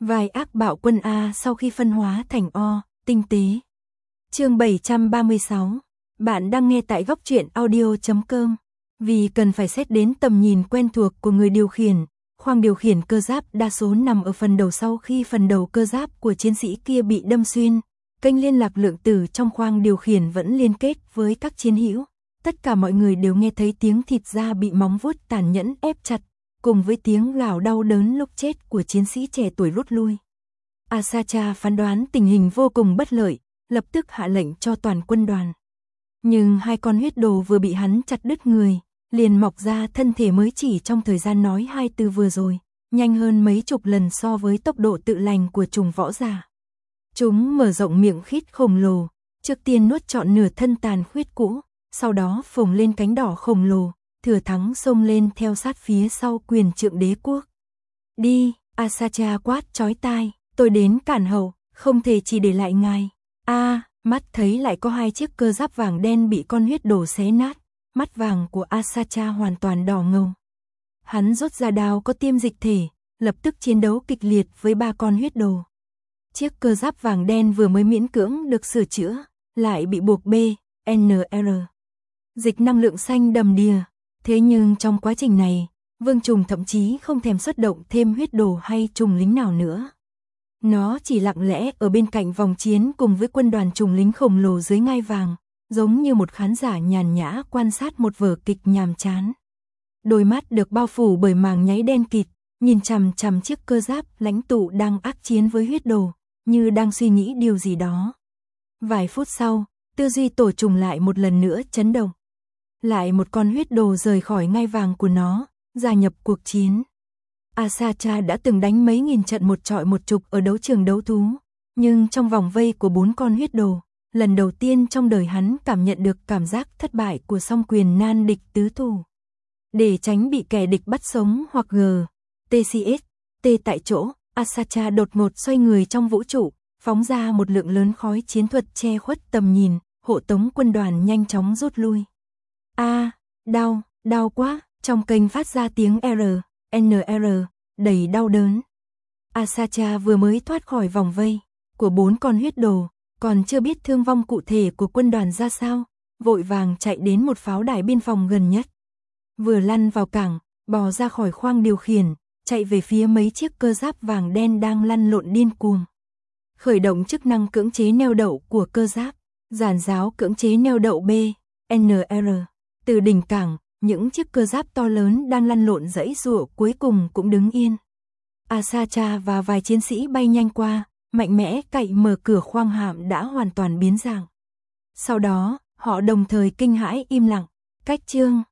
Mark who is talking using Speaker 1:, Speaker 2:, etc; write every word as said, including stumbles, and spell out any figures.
Speaker 1: Vài ác bạo quân A sau khi phân hóa thành O, tinh tế. Chương bảy trăm ba mươi sáu. Bạn đang nghe tại góc truyện audio chấm com. Vì cần phải xét đến tầm nhìn quen thuộc của người điều khiển, khoang điều khiển cơ giáp đa số nằm ở phần đầu sau khi phần đầu cơ giáp của chiến sĩ kia bị đâm xuyên. Kênh liên lạc lượng tử trong khoang điều khiển vẫn liên kết với các chiến hữu. Tất cả mọi người đều nghe thấy tiếng thịt da bị móng vuốt tàn nhẫn ép chặt, cùng với tiếng gào đau đớn lúc chết của chiến sĩ trẻ tuổi rút lui. Asatra phán đoán tình hình vô cùng bất lợi, lập tức hạ lệnh cho toàn quân đoàn. Nhưng hai con huyết đồ vừa bị hắn chặt đứt người, liền mọc ra thân thể mới chỉ trong thời gian nói hai từ vừa rồi, nhanh hơn mấy chục lần so với tốc độ tự lành của trùng võ giả. Chúng mở rộng miệng khít khổng lồ, trước tiên nuốt trọn nửa thân tàn khuyết cũ, sau đó phồng lên cánh đỏ khổng lồ, thừa thắng xông lên theo sát phía sau quyền trượng đế quốc. Đi, Asatra quát chói tai, tôi đến cản hậu, không thể chỉ để lại ngài. A, mắt thấy lại có hai chiếc cơ giáp vàng đen bị con huyết đồ xé nát, mắt vàng của Asatra hoàn toàn đỏ ngầu. Hắn rút ra đao có tiêm dịch thể, lập tức chiến đấu kịch liệt với ba con huyết đồ. Chiếc cơ giáp vàng đen vừa mới miễn cưỡng được sửa chữa, lại bị buộc B, N R. Dịch năng lượng xanh đầm đìa. Thế nhưng trong quá trình này, Vương Trùng thậm chí không thèm xuất động thêm huyết đồ hay trùng lính nào nữa. Nó chỉ lặng lẽ ở bên cạnh vòng chiến cùng với quân đoàn trùng lính khổng lồ dưới ngai vàng, giống như một khán giả nhàn nhã quan sát một vở kịch nhàm chán. Đôi mắt được bao phủ bởi màng nháy đen kịt, nhìn chằm chằm chiếc cơ giáp lãnh tụ đang ác chiến với huyết đồ, như đang suy nghĩ điều gì đó. Vài phút sau, tư duy tổ trùng lại một lần nữa chấn động. Lại một con huyết đồ rời khỏi ngai vàng của nó, gia nhập cuộc chiến. Asatra đã từng đánh mấy nghìn trận một trọi một chục ở đấu trường đấu thú, nhưng trong vòng vây của bốn con huyết đồ, lần đầu tiên trong đời hắn cảm nhận được cảm giác thất bại của song quyền nan địch tứ thủ. Để tránh bị kẻ địch bắt sống hoặc G, T C S, T tại chỗ, Asatra đột ngột xoay người trong vũ trụ, phóng ra một lượng lớn khói chiến thuật che khuất tầm nhìn, hộ tống quân đoàn nhanh chóng rút lui. A, à, đau, đau quá, trong kênh phát ra tiếng R, N R, đầy đau đớn. Asatra vừa mới thoát khỏi vòng vây của bốn con huyết đồ, còn chưa biết thương vong cụ thể của quân đoàn ra sao, vội vàng chạy đến một pháo đài biên phòng gần nhất. Vừa lăn vào cảng, bò ra khỏi khoang điều khiển, chạy về phía mấy chiếc cơ giáp vàng đen đang lăn lộn điên cuồng. Khởi động chức năng cưỡng chế neo đậu của cơ giáp, giàn giáo cưỡng chế neo đậu B, N R. Từ đỉnh cảng, những chiếc cơ giáp to lớn đang lăn lộn giãy giụa cuối cùng cũng đứng yên. Asatra và vài chiến sĩ bay nhanh qua, mạnh mẽ cậy mở cửa khoang hạm đã hoàn toàn biến dạng. Sau đó, họ đồng thời kinh hãi im lặng. Cách chương